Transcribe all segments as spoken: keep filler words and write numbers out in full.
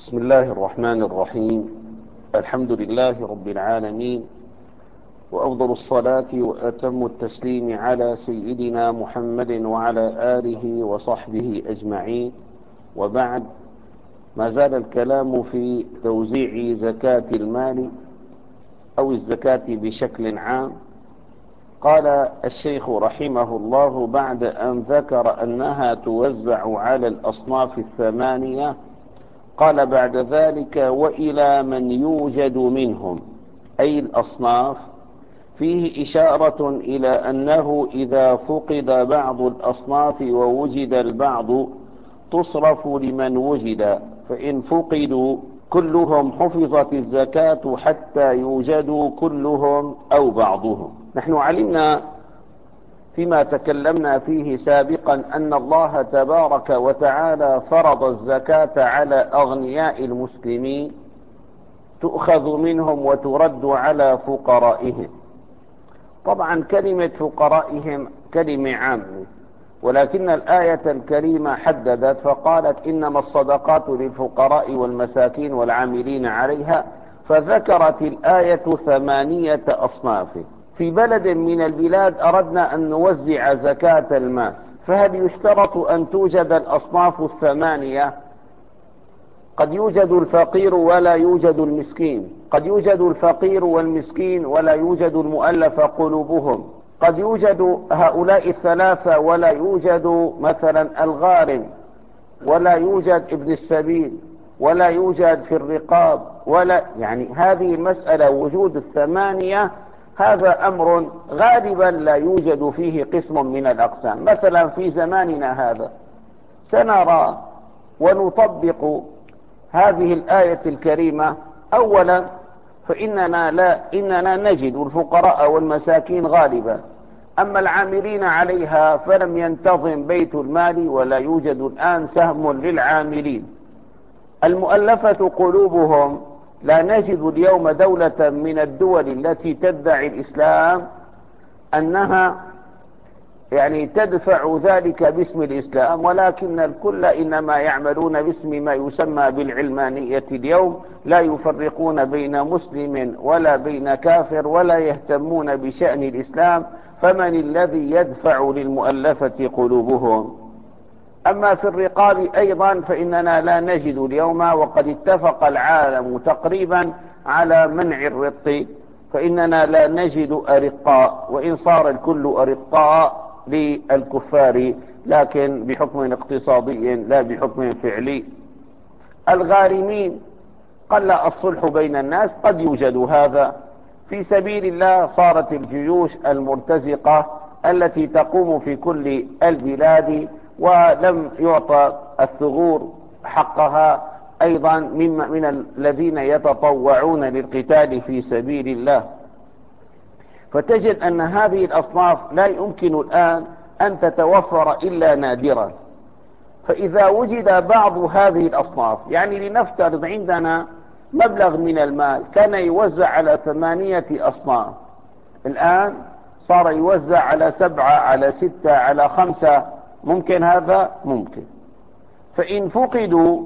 بسم الله الرحمن الرحيم. الحمد لله رب العالمين، وأفضل الصلاة وأتم التسليم على سيدنا محمد وعلى آله وصحبه أجمعين، وبعد. ما زال الكلام في توزيع زكاة المال أو الزكاة بشكل عام. قال الشيخ رحمه الله بعد أن ذكر أنها توزع على الأصناف الثمانية، قال بعد ذلك: وإلى من يوجد منهم، أي الأصناف، فيه إشارة إلى أنه إذا فقد بعض الأصناف ووجد البعض تصرف لمن وجد، فإن فقدوا كلهم حفظت الزكاة حتى يوجدوا كلهم أو بعضهم. نحن علمنا فيما تكلمنا فيه سابقا أن الله تبارك وتعالى فرض الزكاة على أغنياء المسلمين، تؤخذ منهم وترد على فقرائهم. طبعا كلمة فقرائهم كلمة عامة، ولكن الآية الكريمة حددت فقالت: إنما الصدقات للفقراء والمساكين والعاملين عليها، فذكرت الآية ثمانية أصناف. في بلد من البلاد أردنا أن نوزع زكاة المال، فهل يشترط أن توجد الأصناف الثمانية؟ قد يوجد الفقير ولا يوجد المسكين، قد يوجد الفقير والمسكين ولا يوجد المؤلف قلوبهم، قد يوجد هؤلاء الثلاثة ولا يوجد مثلا الغارم، ولا يوجد ابن السبيل، ولا يوجد في الرقاب، ولا يعني هذه المسألة وجود الثمانية هذا أمر غالبا لا يوجد فيه قسم من الأقسام. مثلا في زماننا هذا سنرى ونطبق هذه الآية الكريمة. أولا فإننا لا إننا نجد الفقراء والمساكين غالبا، أما العاملين عليها فلم ينتظم بيت المال ولا يوجد الآن سهم للعاملين. المؤلفة قلوبهم لا نجد اليوم دولة من الدول التي تدعي الإسلام أنها يعني تدفع ذلك باسم الإسلام، ولكن الكل إنما يعملون باسم ما يسمى بالعلمانية اليوم، لا يفرقون بين مسلم ولا بين كافر ولا يهتمون بشأن الإسلام. فمن الذي يدفع للمؤلفة قلوبهم؟ أما في الرقاب أيضا فإننا لا نجد اليوم، وقد اتفق العالم تقريبا على منع الرق، فإننا لا نجد أرقاء، وإن صار الكل أرقاء للكفار لكن بحكم اقتصادي لا بحكم فعلي. الغارمين قل الصلح بين الناس، قد يوجد هذا. في سبيل الله صارت الجيوش المرتزقة التي تقوم في كل البلاد، ولم يعطى الثغور حقها أيضا من الذين يتطوعون للقتال في سبيل الله. فتجد أن هذه الأصناف لا يمكن الآن أن تتوفر إلا نادرا. فإذا وجد بعض هذه الأصناف، يعني لنفترض عندنا مبلغ من المال كان يوزع على ثمانية أصناف، الآن صار يوزع على سبعة، على ستة، على خمسة، ممكن هذا؟ ممكن. فإن فقدوا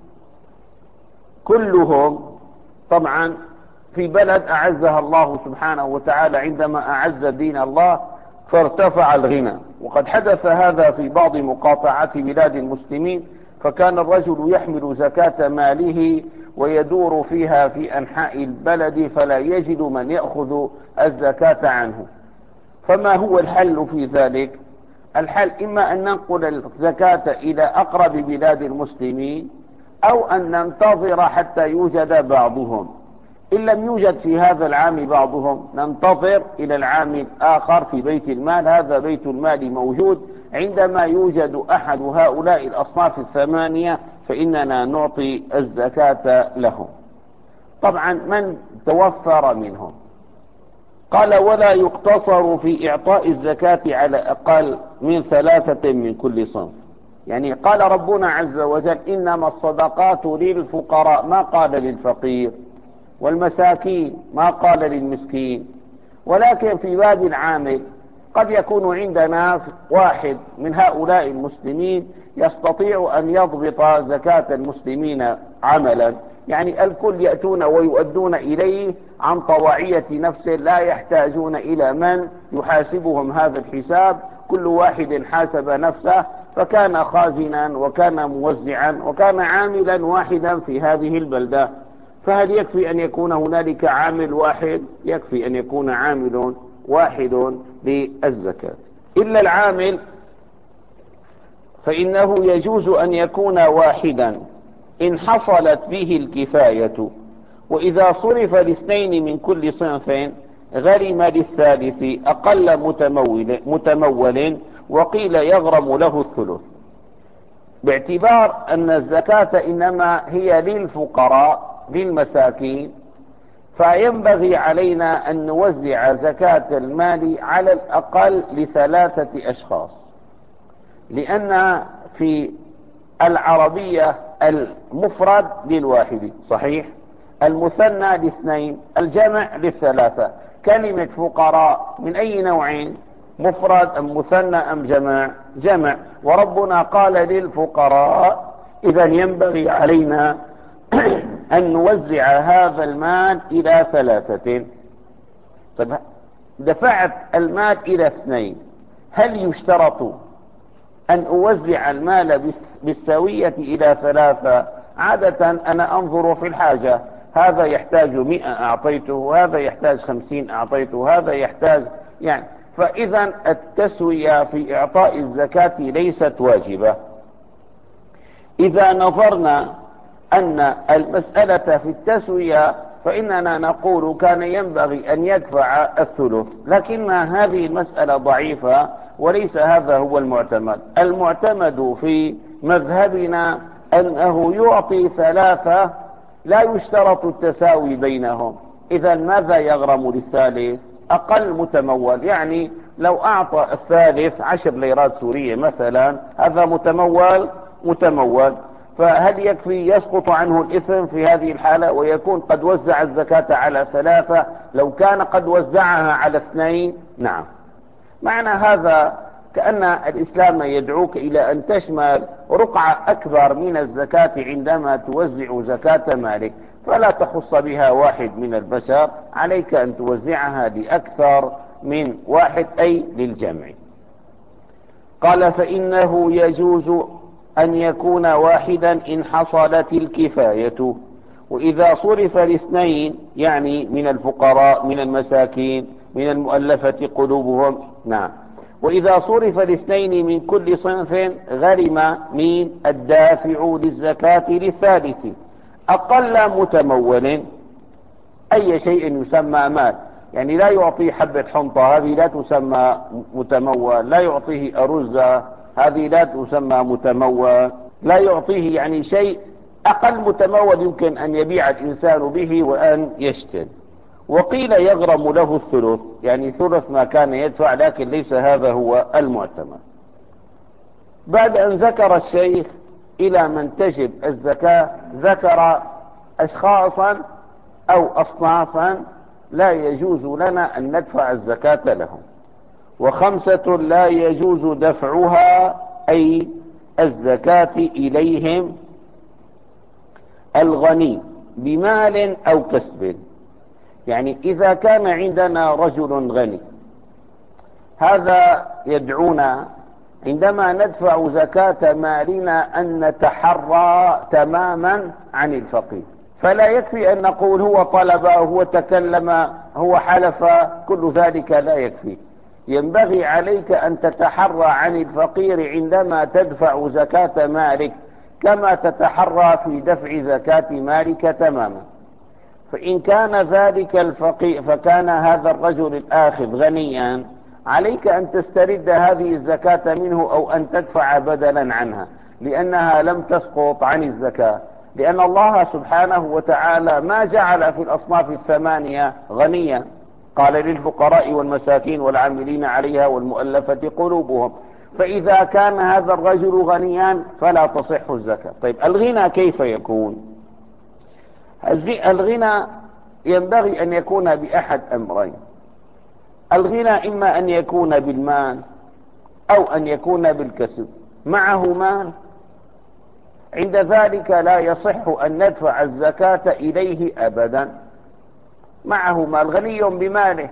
كلهم، طبعا في بلد أعزها الله سبحانه وتعالى عندما أعز دين الله فارتفع الغنى، وقد حدث هذا في بعض مقاطعات بلاد المسلمين، فكان الرجل يحمل زكاة ماله ويدور فيها في أنحاء البلد فلا يجد من يأخذ الزكاة عنه. فما هو الحل في ذلك؟ الحل إما أن ننقل الزكاة إلى أقرب بلاد المسلمين، أو أن ننتظر حتى يوجد بعضهم. إن لم يوجد في هذا العام بعضهم ننتظر إلى العام الآخر في بيت المال، هذا بيت المال موجود، عندما يوجد أحد هؤلاء الأصناف الثمانية فإننا نعطي الزكاة لهم. طبعا من توفر منهم؟ قال: ولا يقتصر في إعطاء الزكاة على أقل من ثلاثة من كل صنف. يعني قال ربنا عز وجل: إنما الصدقات للفقراء، ما قال للفقير، والمساكين ما قال للمسكين. ولكن في باب العامل قد يكون عندنا واحد من هؤلاء المسلمين يستطيع أن يضبط زكاة المسلمين عملا، يعني الكل يأتون ويؤدون إليه عن طواعية نفسه، لا يحتاجون إلى من يحاسبهم هذا الحساب، كل واحد حاسب نفسه، فكان خازنا وكان موزعا وكان عاملا واحدا في هذه البلدة. فهل يكفي أن يكون هنالك عامل واحد؟ يكفي أن يكون عامل واحد للزكاة. إلا العامل فإنه يجوز أن يكون واحدا إن حصلت به الكفاية، وإذا صرف لاثنين من كل صنف غرم للثالث أقل متمول, متمول وقيل يغرم له الثلث، باعتبار أن الزكاة إنما هي للفقراء للمساكين، فينبغي علينا أن نوزع زكاة المال على الأقل لثلاثة أشخاص، لأن في العربية المفرد للواحد صحيح، المثنى لاثنين، الجمع للثلاثة. كلمة فقراء من أي نوعين؟ مفرد أم مثنى أم جمع؟ جمع، وربنا قال للفقراء، إذا ينبغي علينا أن نوزع هذا المال إلى ثلاثة. طيب دفعت المال إلى اثنين، هل يشترط أن أوزع المال بالسوية إلى ثلاثة؟ عادة أنا أنظر في الحاجة، هذا يحتاج مئة أعطيته، وهذا يحتاج خمسين أعطيته، هذا يحتاج يعني، فإذا التسوية في إعطاء الزكاة ليست واجبة. إذا نظرنا أن المسألة في التسوية فإننا نقول كان ينبغي أن يدفع الثلث، لكن هذه المسألة ضعيفة وليس هذا هو المعتمد. المعتمد في مذهبنا أنه يعطي ثلاثة لا يشترط التساوي بينهم. إذا ماذا يغرم للثالث؟ أقل متمول، يعني لو أعطى الثالث عشر ليرات سورية مثلا، هذا متمول متمول، فهل يكفي يسقط عنه الإثم في هذه الحالة ويكون قد وزع الزكاة على ثلاثة؟ لو كان قد وزعها على اثنين نعم. معنى هذا كأن الإسلام يدعوك إلى أن تشمل رقعة أكبر من الزكاة عندما توزع زكاة مالك، فلا تخص بها واحد من البشر، عليك أن توزعها لأكثر من واحد أي للجمع. قال فإنه يجوز أن يكون واحدا إن حصلت الكفاية، وإذا صرف الاثنين يعني من الفقراء من المساكين من المؤلفة قلوبهم نعم، وإذا صرف الاثنين من كل صنف غرم من الدافع للزكاة للثالث أقل متمول. أي شيء يسمى مال، يعني لا يعطيه حبة حنطة، هذه لا تسمى متمول، لا يعطيه أرزة، هذه لا تسمى متمول، لا يعطيه يعني شيء أقل متمول يمكن أن يبيع الإنسان به وأن يشتري. وقيل يغرم له الثلث، يعني ثلث ما كان يدفع، لكن ليس هذا هو المعتمد. بعد أن ذكر الشيخ إلى من تجب الزكاة، ذكر أشخاصا أو أصنافا لا يجوز لنا أن ندفع الزكاة لهم، وخمسة لا يجوز دفعها أي الزكاة إليهم: الغني بمال أو كسب، يعني إذا كان عندنا رجل غني، هذا يدعونا عندما ندفع زكاة مالنا أن نتحرى تماما عن الفقير، فلا يكفي أن نقول هو طلب أو هو تكلم هو حلف، كل ذلك لا يكفي. ينبغي عليك أن تتحرى عن الفقير عندما تدفع زكاة مالك كما تتحرى في دفع زكاة مالك تماما. فإن كان ذلك الفقير فكان هذا الرجل الآخذ غنيا، عليك أن تسترد هذه الزكاة منه أو أن تدفع بدلا عنها، لأنها لم تسقط عن الزكاة، لأن الله سبحانه وتعالى ما جعل في الأصناف الثمانية غنيا، قال للفقراء والمساكين والعاملين عليها والمؤلفة قلوبهم. فإذا كان هذا الرجل غنيا فلا تصح الزكاة. طيب الغنى كيف يكون؟ الغنى ينبغي أن يكون بأحد أمرين: الغنى إما أن يكون بالمال أو أن يكون بالكسب، معه مال عند ذلك لا يصح أن ندفع الزكاة إليه أبدا. معه مال، غني بماله،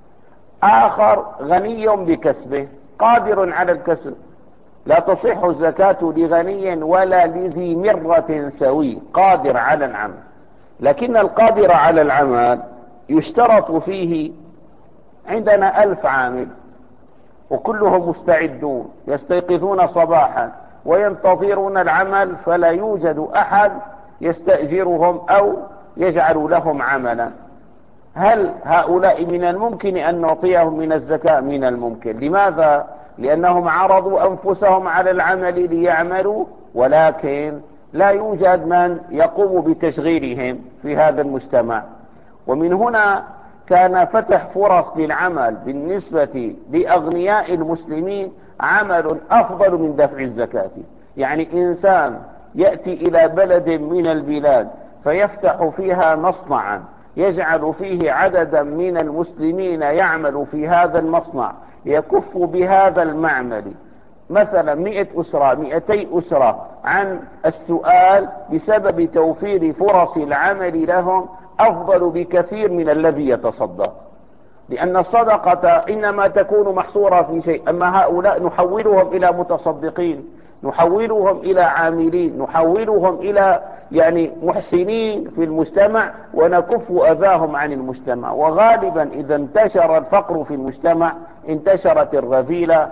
آخر غني بكسبه قادر على الكسب، لا تصح الزكاة لغني ولا لذي مرة سوي قادر على العمل. لكن القادر على العمل يشترط فيه، عندنا ألف عامل وكلهم مستعدون يستيقظون صباحا وينتظرون العمل، فلا يوجد أحد يستأجرهم أو يجعل لهم عملا. هل هؤلاء من الممكن أن نعطيهم من الزكاة؟ من الممكن. لماذا؟ لأنهم عرضوا أنفسهم على العمل ليعملوا، ولكن لا يوجد من يقوم بتشغيلهم في هذا المجتمع. ومن هنا كان فتح فرص للعمل بالنسبة لأغنياء المسلمين عمل أفضل من دفع الزكاة. يعني إنسان يأتي إلى بلد من البلاد فيفتح فيها مصنعا يجعل فيه عددا من المسلمين يعمل في هذا المصنع، يكف بهذا المعمل مثلا مئة أسرة مئتي أسرة عن السؤال بسبب توفير فرص العمل لهم، أفضل بكثير من الذي يتصدق. لأن الصدقة إنما تكون محصورة في شيء، أما هؤلاء نحولهم إلى متصدقين، نحولهم إلى عاملين، نحولهم إلى يعني محسنين في المجتمع، ونكف أذاهم عن المجتمع. وغالبا إذا انتشر الفقر في المجتمع انتشرت الرذيلة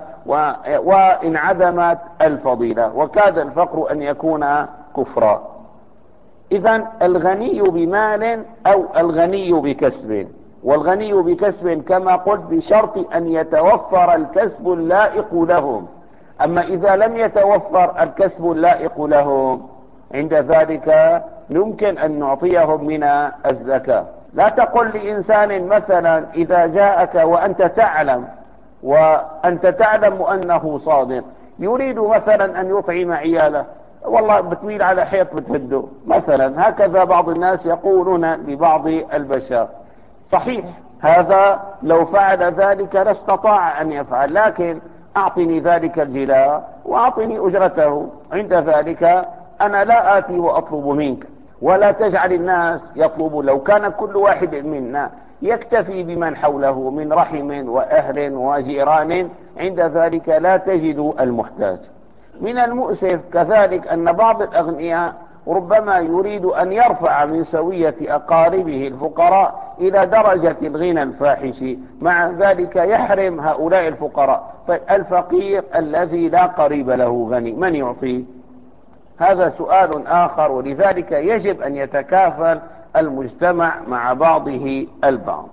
وانعدمت الفضيلة، وكاد الفقر أن يكون كفرا. إذن الغني بمال أو الغني بكسب، والغني بكسب كما قلت بشرط أن يتوفر الكسب اللائق لهم. أما إذا لم يتوفر الكسب اللائق لهم عند ذلك يمكن أن نعطيهم من الزكاة. لا تقل لإنسان مثلا إذا جاءك وأنت تعلم وأنت تعلم أنه صادق، يريد مثلا أن يطعم عياله، والله بتميل على حيط بتهده مثلا، هكذا بعض الناس يقولون لبعض البشر. صحيح هذا لو فعل ذلك لاستطاع أن يفعل، لكن أعطني ذلك الجلاء وأعطني أجرته، عند ذلك أنا لا آتي وأطلب منك. ولا تجعل الناس يطلبوا، لو كان كل واحد منا يكتفي بمن حوله من رحم وأهل وجيران، عند ذلك لا تجد المحتاج. من المؤسف كذلك أن بعض الأغنياء ربما يريد أن يرفع من سوية أقاربه الفقراء إلى درجة الغنى الفاحش، مع ذلك يحرم هؤلاء الفقراء. فالفقير الذي لا قريب له غني من يعطيه؟ هذا سؤال آخر. ولذلك يجب أن يتكافل المجتمع مع بعضه البعض.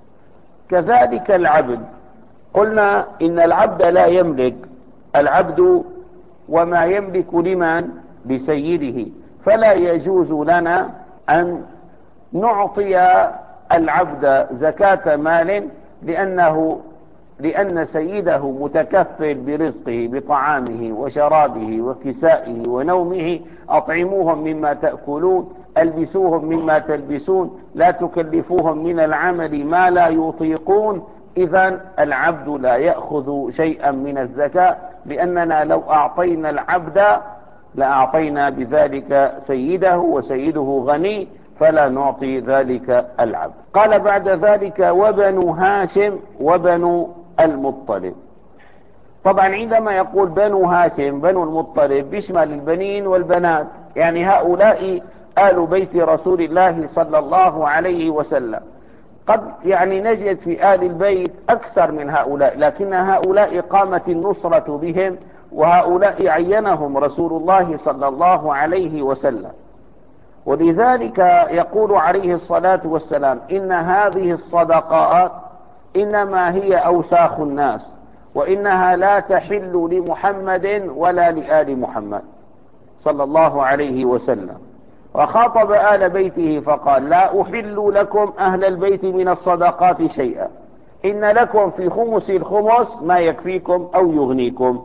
كذلك العبد، قلنا إن العبد لا يملك، العبد وما يملك لمن؟ لسيده. فلا يجوز لنا أن نعطي العبد زكاة مال، لأنه لأن سيده متكفل برزقه بطعامه وشرابه وكسائه ونومه. أطعموهم مما تأكلون، ألبسوهم مما تلبسون، لا تكلفوهم من العمل ما لا يطيقون. إذن العبد لا يأخذ شيئا من الزكاة، لأننا لو أعطينا العبد لأعطينا بذلك سيده، وسيده غني، فلا نعطي ذلك العبد. قال بعد ذلك وبنو هاشم وبنو المطلب. طبعا عندما يقول بنو هاشم بنو المطلب بيشمل البنين والبنات، يعني هؤلاء آل بيت رسول الله صلى الله عليه وسلم. قد يعني نجد في آل البيت أكثر من هؤلاء، لكن هؤلاء قامت النصرة بهم، وهؤلاء عينهم رسول الله صلى الله عليه وسلم. ولذلك يقول عليه الصلاة والسلام إن هذه الصدقات إنما هي أوساخ الناس، وإنها لا تحل لمحمد ولا لآل محمد صلى الله عليه وسلم. وخاطب آل بيته فقال لا أحل لكم أهل البيت من الصدقات شيئا، إن لكم في خمس الخمس ما يكفيكم أو يغنيكم.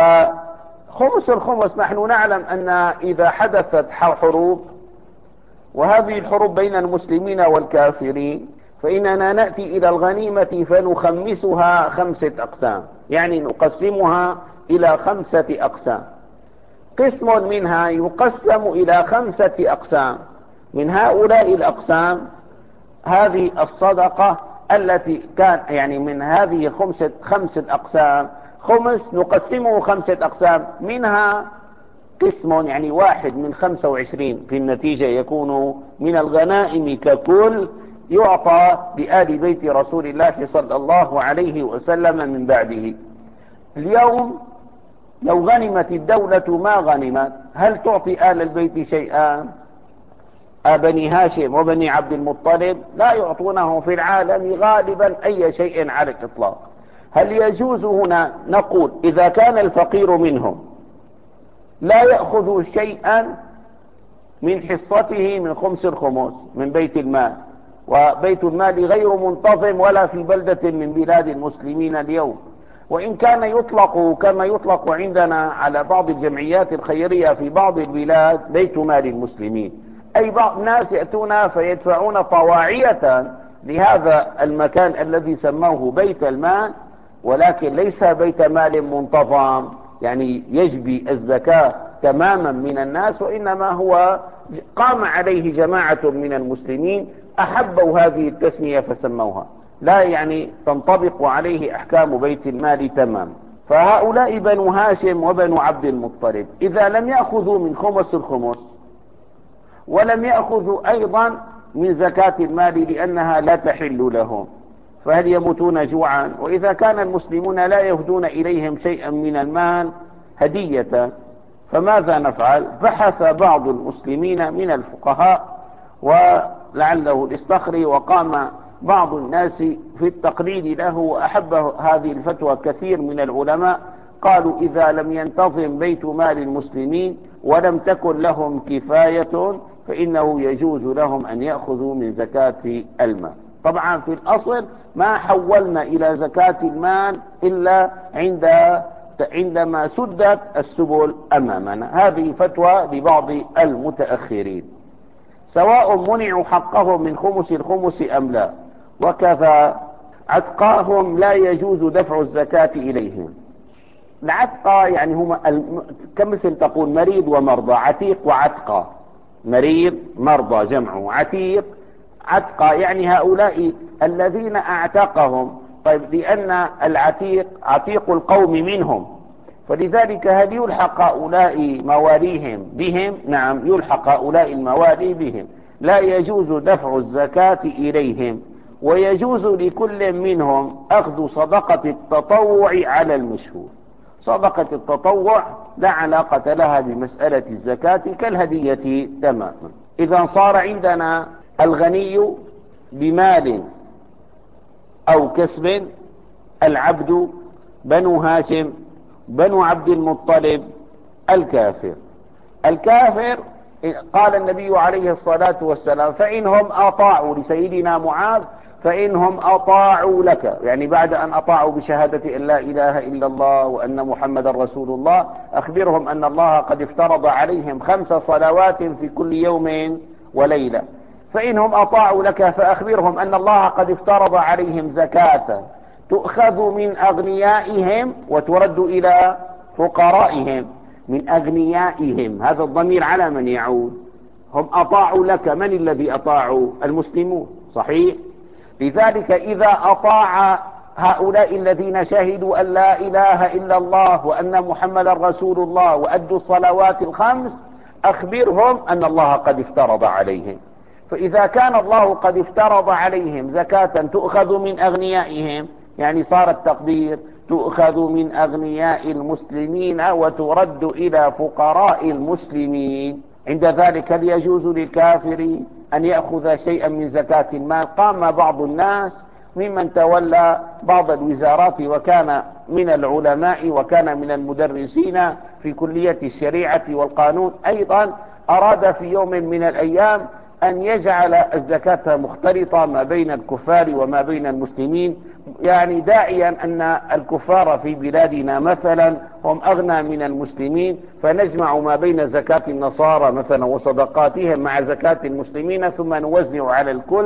فخمس الخمس نحن نعلم أن إذا حدثت حروب، وهذه الحروب بين المسلمين والكافرين، فإننا نأتي إلى الغنيمة فنخمسها خمسة أقسام، يعني نقسمها إلى خمسة أقسام. قسم منها يقسم إلى خمسة أقسام. من هؤلاء الأقسام هذه الصدقة التي كان يعني من هذه خمسة خمسة أقسام، خمس نقسمه خمسة أقسام، منها قسم يعني واحد من خمسة وعشرين في النتيجة يكون من الغنائم ككل، يعطى لآل بيت رسول الله صلى الله عليه وسلم من بعده. اليوم لو غنمت الدولة ما غنمت، هل تعطي آل البيت شيئا؟ بني هاشم وبني عبد المطلب لا يعطونه في العالم غالبا أي شيء على الإطلاق. هل يجوز هنا نقول إذا كان الفقير منهم لا يأخذ شيئا من حصته من خمس الخمس من بيت المال، وبيت المال غير منتظم ولا في بلدة من بلاد المسلمين اليوم، وإن كان يطلق كما يطلق عندنا على بعض الجمعيات الخيرية في بعض البلاد بيت مال المسلمين، أي بعض الناس يأتون فيدفعون طواعية لهذا المكان الذي سموه بيت المال، ولكن ليس بيت مال منتظم يعني يجبي الزكاة تماما من الناس، وإنما هو قام عليه جماعة من المسلمين أحبوا هذه التسمية فسموها، لا يعني تنطبق عليه أحكام بيت المال تماما. فهؤلاء بنو هاشم وبنو عبد المطلب إذا لم يأخذوا من خمس الخمس ولم يأخذوا أيضا من زكاة المال لأنها لا تحل لهم، فهل يموتون جوعا؟ وإذا كان المسلمون لا يهدون إليهم شيئا من المال هدية فماذا نفعل؟ بحث بعض المسلمين من الفقهاء ولعله الاستخري، وقام بعض الناس في التقليد له وأحب هذه الفتوى كثير من العلماء، قالوا إذا لم ينتظم بيت مال المسلمين ولم تكن لهم كفاية فإنه يجوز لهم أن يأخذوا من زكاة المال. طبعا في الأصل ما حولنا إلى زكاة المال إلا عند عندما سدت السبل أمامنا. هذه فتوى لبعض المتأخرين، سواء منعوا حقهم من خمس الخمس أم لا. وكذا عتقاهم لا يجوز دفع الزكاة إليهم. العتقى يعني هم كمثل تقول مريض ومرضى، عتيق وعتقى، مريض مرضى جمعه، عتيق عتقى يعني هؤلاء الذين اعتقهم. طيب لأن العتيق عتيق القوم منهم، فلذلك هل يلحق هؤلاء مواليهم بهم؟ نعم يلحق هؤلاء الموالي بهم، لا يجوز دفع الزكاة إليهم، ويجوز لكل منهم أخذ صدقة التطوع على المشهور. صدقة التطوع لا علاقة لها بمسألة الزكاة كالهدية تماما. إذا صار عندنا الغني بمال أو كسب، العبد، بنو هاشم، بنو عبد المطلب، الكافر. الكافر قال النبي عليه الصلاة والسلام فإنهم أطاعوا لسيدنا معاذ، فإنهم أطاعوا لك، يعني بعد أن أطاعوا بشهادة أن لا إله إلا الله وأن محمد رسول الله، أخبرهم أن الله قد افترض عليهم خمس صلوات في كل يوم وليلة. فإنهم أطاعوا لك فأخبرهم أن الله قد افترض عليهم زكاة تؤخذ من أغنيائهم وترد إلى فقرائهم. من أغنيائهم، هذا الضمير على من يعود؟ هم أطاعوا لك، من الذي أطاعوا؟ المسلمون، صحيح؟ لذلك إذا أطاع هؤلاء الذين شهدوا أن لا إله إلا الله وأن محمد رسول الله وأدوا الصلوات الخمس، أخبرهم أن الله قد افترض عليهم. فإذا كان الله قد افترض عليهم زكاة تؤخذ من أغنيائهم، يعني صار التقدير تؤخذ من أغنياء المسلمين وترد إلى فقراء المسلمين، عند ذلك هل يجوز للكافر أن يأخذ شيئا من زكاة المال؟ قام بعض الناس ممن تولى بعض الوزارات وكان من العلماء وكان من المدرسين في كلية الشريعة والقانون أيضا، أراد في يوم من الأيام أن يجعل الزكاة مختلطة ما بين الكفار وما بين المسلمين، يعني داعيا أن الكفار في بلادنا مثلا هم أغنى من المسلمين، فنجمع ما بين زكاة النصارى مثلا وصدقاتهم مع زكاة المسلمين ثم نوزع على الكل،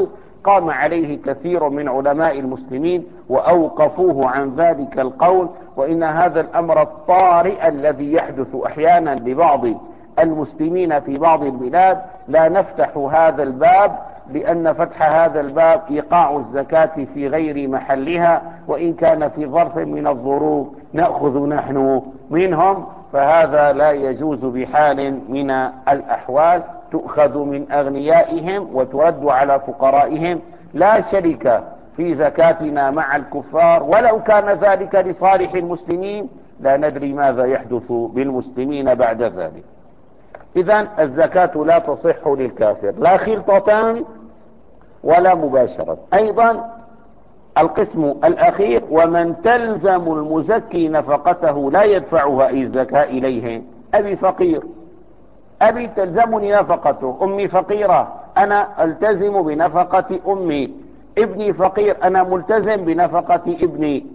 قام عليه كثير من علماء المسلمين وأوقفوه عن ذلك القول، وإن هذا الأمر الطارئ الذي يحدث أحيانا لبعض المسلمين في بعض البلاد لا نفتح هذا الباب، لأن فتح هذا الباب إيقاع الزكاة في غير محلها، وإن كان في ظرف من الظروف نأخذ نحن منهم، فهذا لا يجوز بحال من الأحوال. تؤخذ من أغنيائهم وترد على فقرائهم. لا شرك في زكاتنا مع الكفار، ولو كان ذلك لصالح المسلمين لا ندري ماذا يحدث بالمسلمين بعد ذلك. إذن الزكاة لا تصح للكافر لا خلطة ولا مباشرة. أيضا القسم الأخير: ومن تلزم المزكي نفقته لا يدفعها أي الزكاة إليه. أبي فقير، أبي تلزمني نفقته، أمي فقيرة أنا ألتزم بنفقة أمي، ابني فقير أنا ملتزم بنفقة ابني،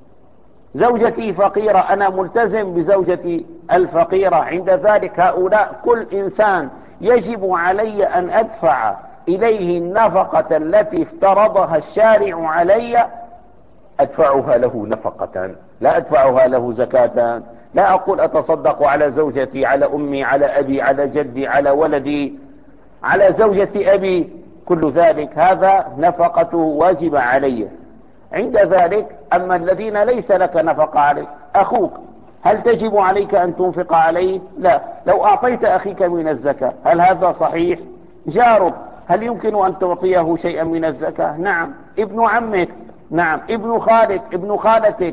زوجتي فقيرة أنا ملتزم بزوجتي الفقيرة. عند ذلك هؤلاء كل إنسان يجب علي أن أدفع إليه النفقة التي افترضها الشارع علي، أدفعها له نفقة، لا أدفعها له زكاة. لا أقول أتصدق على زوجتي، على أمي، على أبي، على جدي، على ولدي، على زوجة أبي، كل ذلك هذا نفقته واجب علي. عند ذلك أما الذين ليس لك نفقة عليه، أخوك هل تجب عليك أن تنفق عليه؟ لا. لو أعطيت أخيك من الزكاة هل هذا صحيح؟ جارك هل يمكن أن تعطيه شيئا من الزكاة؟ نعم. ابن عمك، نعم. ابن خالك، ابن خالتك،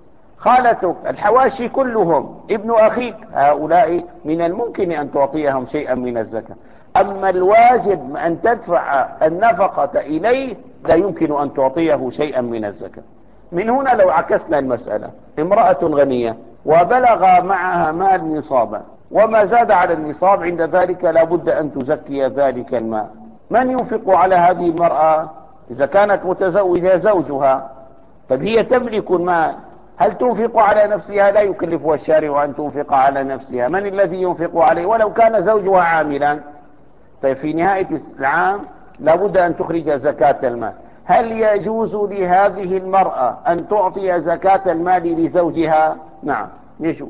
خالتك، الحواشي كلهم، ابن أخيك، هؤلاء من الممكن أن تعطيهم شيئا من الزكاة. أما الواجب أن تدفع النفقة إليه لا يمكن أن تعطيه شيئا من الزكاة. من هنا لو عكسنا المسألة: امرأة غنية وبلغ معها مال نصابا وما زاد على النصاب، عند ذلك لا بد أن تزكي ذلك المال. من ينفق على هذه المرأة؟ إذا كانت متزوجة زوجها، طب هي تملك المال، هل تنفق على نفسها؟ لا يكلفها الشارع أن تنفق على نفسها. من الذي ينفق عليه ولو كان زوجها عاملا؟ طيب في نهاية العام لابد أن تخرج زكاة المال. هل يجوز لهذه المرأة أن تعطي زكاة المال لزوجها؟ نعم يجوز،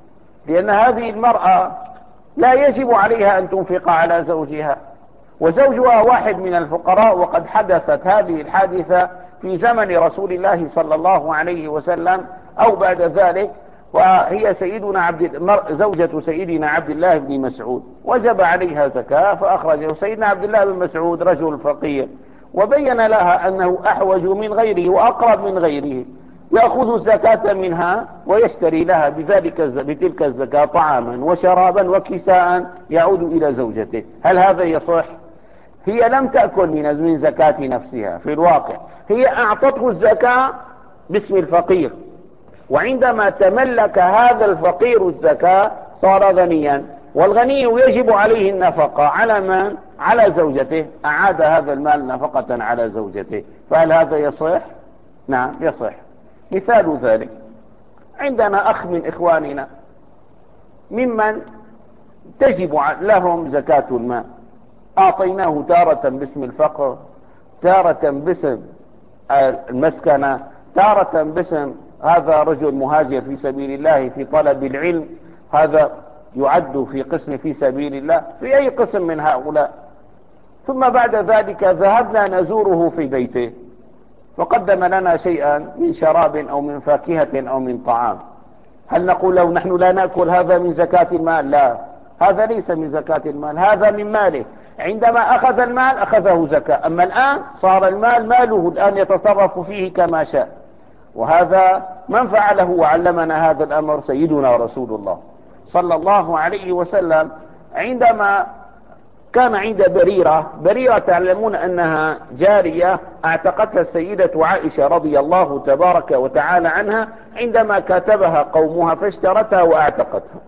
لأن هذه المرأة لا يجب عليها أن تنفق على زوجها، وزوجها واحد من الفقراء، وقد حدثت هذه الحادثة في زمن رسول الله صلى الله عليه وسلم أو بعد ذلك، وهي سيدنا عبد زوجة سيدنا عبد الله بن مسعود، وجب عليها زكاة فأخرجه سيدنا عبد الله بن مسعود رجل فقير، وبين لها أنه أحوج من غيره وأقرب من غيره، يأخذ الزكاة منها ويشتري لها بذلك بتلك الزكاة طعاما وشرابا وكساء يعود إلى زوجته. هل هذا يصح؟ هي لم تأكل من زكاة نفسها، في الواقع هي أعطته الزكاة باسم الفقير، وعندما تملك هذا الفقير الزكاة صار غنيا، والغني يجب عليه النفقة على من؟ على زوجته، أعاد هذا المال نفقة على زوجته. فهل هذا يصح؟ نعم يصح. مثال ذلك: عندنا أخ من إخواننا ممن تجب لهم زكاة المال، أعطيناه تارة باسم الفقر، تارة باسم المسكنة، تارة باسم هذا رجل مهاجر في سبيل الله في طلب العلم، هذا يعد في قسم في سبيل الله، في أي قسم من هؤلاء. ثم بعد ذلك ذهبنا نزوره في بيته وقدم لنا شيئا من شراب أو من فاكهة أو من طعام، هل نقول له نحن لا نأكل هذا من زكاة المال؟ لا، هذا ليس من زكاة المال، هذا من ماله. عندما أخذ المال أخذه زكاة، أما الآن صار المال ماله، الآن يتصرف فيه كما شاء. وهذا من فعله وعلمنا هذا الأمر سيدنا رسول الله صلى الله عليه وسلم، عندما كان عند بريرة. بريرة تعلمون أنها جارية اعتقتها السيدة عائشة رضي الله تبارك وتعالى عنها عندما كاتبها قومها فاشترتها واعتقتها،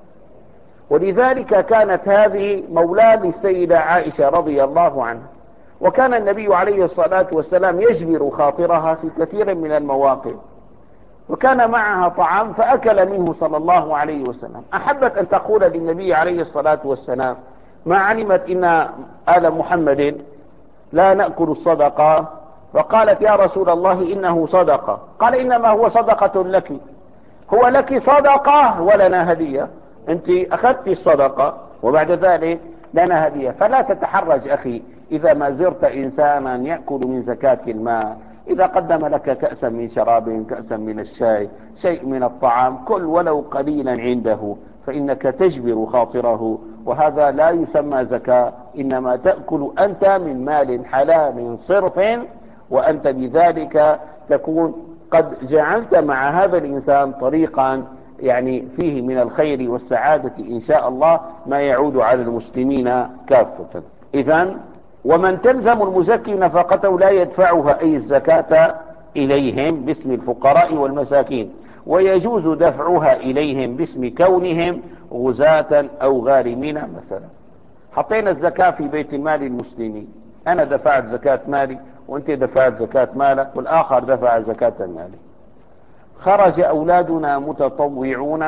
ولذلك كانت هذه مولاة للسيدة عائشة رضي الله عنها. وكان النبي عليه الصلاة والسلام يجبر خاطرها في كثير من المواقف، وكان معها طعام فأكل منه صلى الله عليه وسلم. أحبت أن تقول للنبي عليه الصلاة والسلام: ما علمت إن آل محمد لا نأكل الصدقة. فقالت يا رسول الله إنه صدقة. قال إنما هو صدقة لك، هو لك صدقة ولنا هدية، أنت أخذت الصدقة وبعد ذلك لنا هدية. فلا تتحرج أخي إذا ما زرت إنسانا يأكل من زكاة الماء، إذا قدم لك كأسا من شراب، كأسا من الشاي، شيء من الطعام، كل ولو قليلا عنده، فإنك تجبر خاطره، وهذا لا يسمى زكاة، إنما تأكل أنت من مال حلال صرف، وأنت بذلك تكون قد جعلت مع هذا الإنسان طريقا يعني فيه من الخير والسعادة إن شاء الله ما يعود على المسلمين كافة. إذن ومن تلزم المزكي نفقته لا يدفعها أي الزكاة إليهم باسم الفقراء والمساكين، ويجوز دفعها إليهم باسم كونهم غزاة أو غارمين. مثلا حطينا الزكاة في بيت مال المسلمين، أنا دفعت زكاة مالي وأنت دفعت زكاة مالك والآخر دفع زكاة مالي، خرج أولادنا متطوعون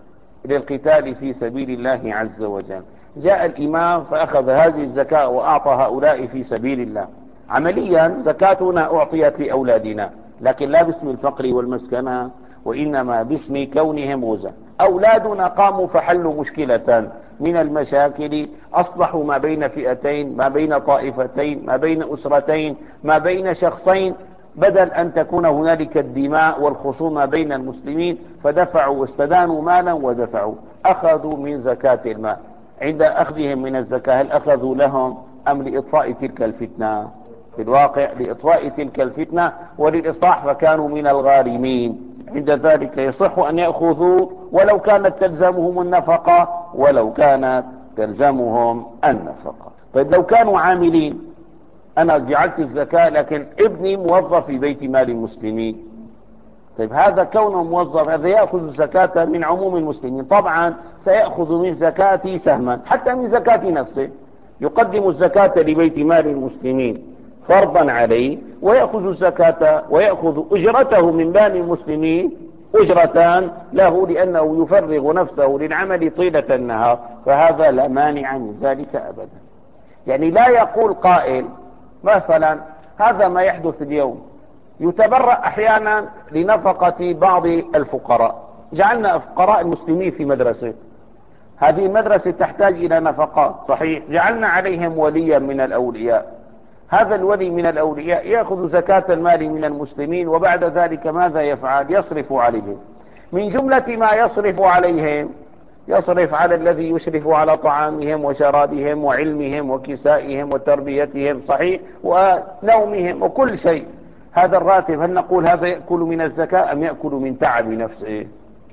للقتال في سبيل الله عز وجل، جاء الإمام فأخذ هذه الزكاة وأعطى هؤلاء في سبيل الله. عمليا زكاتنا أعطيت لأولادنا، لكن لا باسم الفقر والمسكنة، وإنما باسم كونهم غزاة. أولادنا قاموا فحلوا مشكلة من المشاكل، أصلحوا ما بين فئتين، ما بين طائفتين، ما بين أسرتين، ما بين شخصين، بدل أن تكون هنالك الدماء والخصومة بين المسلمين، فدفعوا واستدانوا مالا ودفعوا، أخذوا من زكاة المال. عند أخذهم من الزكاة هل أخذوا لهم أم لإطفاء تلك الفتنة؟ في الواقع لإطفاء تلك الفتنة وللإصلاح، فكانوا من الغارمين. عند ذلك يصح أن يأخذوا ولو كانت تلزمهم النفقة، ولو كانت تلزمهم النفقة. طيب لو كانوا عاملين، أنا جعلت الزكاة لكن ابني موظف في بيت مال المسلمين، طيب هذا كونه موظف هذا يأخذ الزكاة من عموم المسلمين، طبعا سيأخذ من زكاتي سهما، حتى من زكاة نفسه، يقدم الزكاة لبيت مال المسلمين فرضا عليه، ويأخذ الزكاة ويأخذ أجرته من مال المسلمين أجرتان له، لأنه يفرغ نفسه للعمل طيلة النهار، فهذا لا مانع من ذلك أبدا. يعني لا يقول قائل مثلا هذا ما يحدث اليوم، يتبرأ أحيانا لنفقة بعض الفقراء، جعلنا فقراء المسلمين في مدرسة، هذه المدرسة تحتاج إلى نفقات صحيح، جعلنا عليهم وليا من الأولياء، هذا الولي من الأولياء يأخذ زكاة المال من المسلمين، وبعد ذلك ماذا يفعل؟ يصرف عليهم. من جملة ما يصرف عليهم يصرف على الذي يشرف على طعامهم وشرابهم وعلمهم وكسائهم وتربيتهم صحيح ونومهم وكل شيء. هذا الراتب هل نقول هذا يأكل من الزكاة أم يأكل من تعب نفسه؟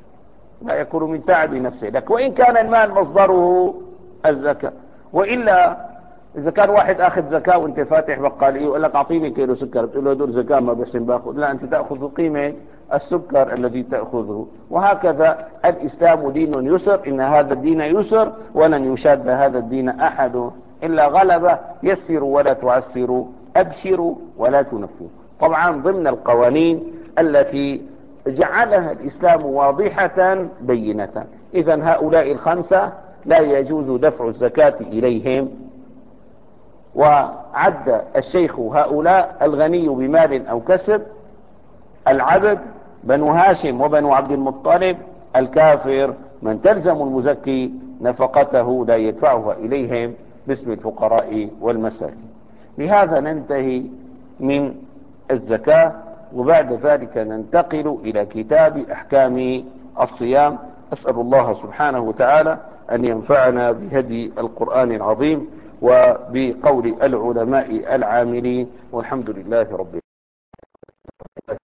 لا يأكل من تعب نفسه، لك وإن كان المال مصدره الزكاة. وإلا إذا كان واحد أخذ زكاة وأنت فاتح بقالي يقول لك أعطيني كيلو سكر، بتقول له دور زكاة ما بحسن باخذ، لا أنت تأخذ قيمة السكر الذي تأخذه. وهكذا الإسلام دين يسر، إن هذا الدين يسر ولن يشاد هذا الدين أحد إلا غلبه، يسروا ولا تعسروا، أبشروا ولا تنفروا. طبعا ضمن القوانين التي جعلها الإسلام واضحة بينة. إذن هؤلاء الخمسة لا يجوز دفع الزكاة إليهم. وعد الشيخ هؤلاء: الغني بمال أو كسب، العبد، بنو هاشم وبنو عبد المطلب، الكافر، من تلزم المزكي نفقته لا يدفعها إليهم باسم الفقراء والمساكين. بهذا ننتهي من الزكاة، وبعد ذلك ننتقل إلى كتاب أحكام الصيام. أسأل الله سبحانه وتعالى أن ينفعنا بهدي القرآن العظيم وبقول العلماء العاملين، والحمد لله رب العالمين.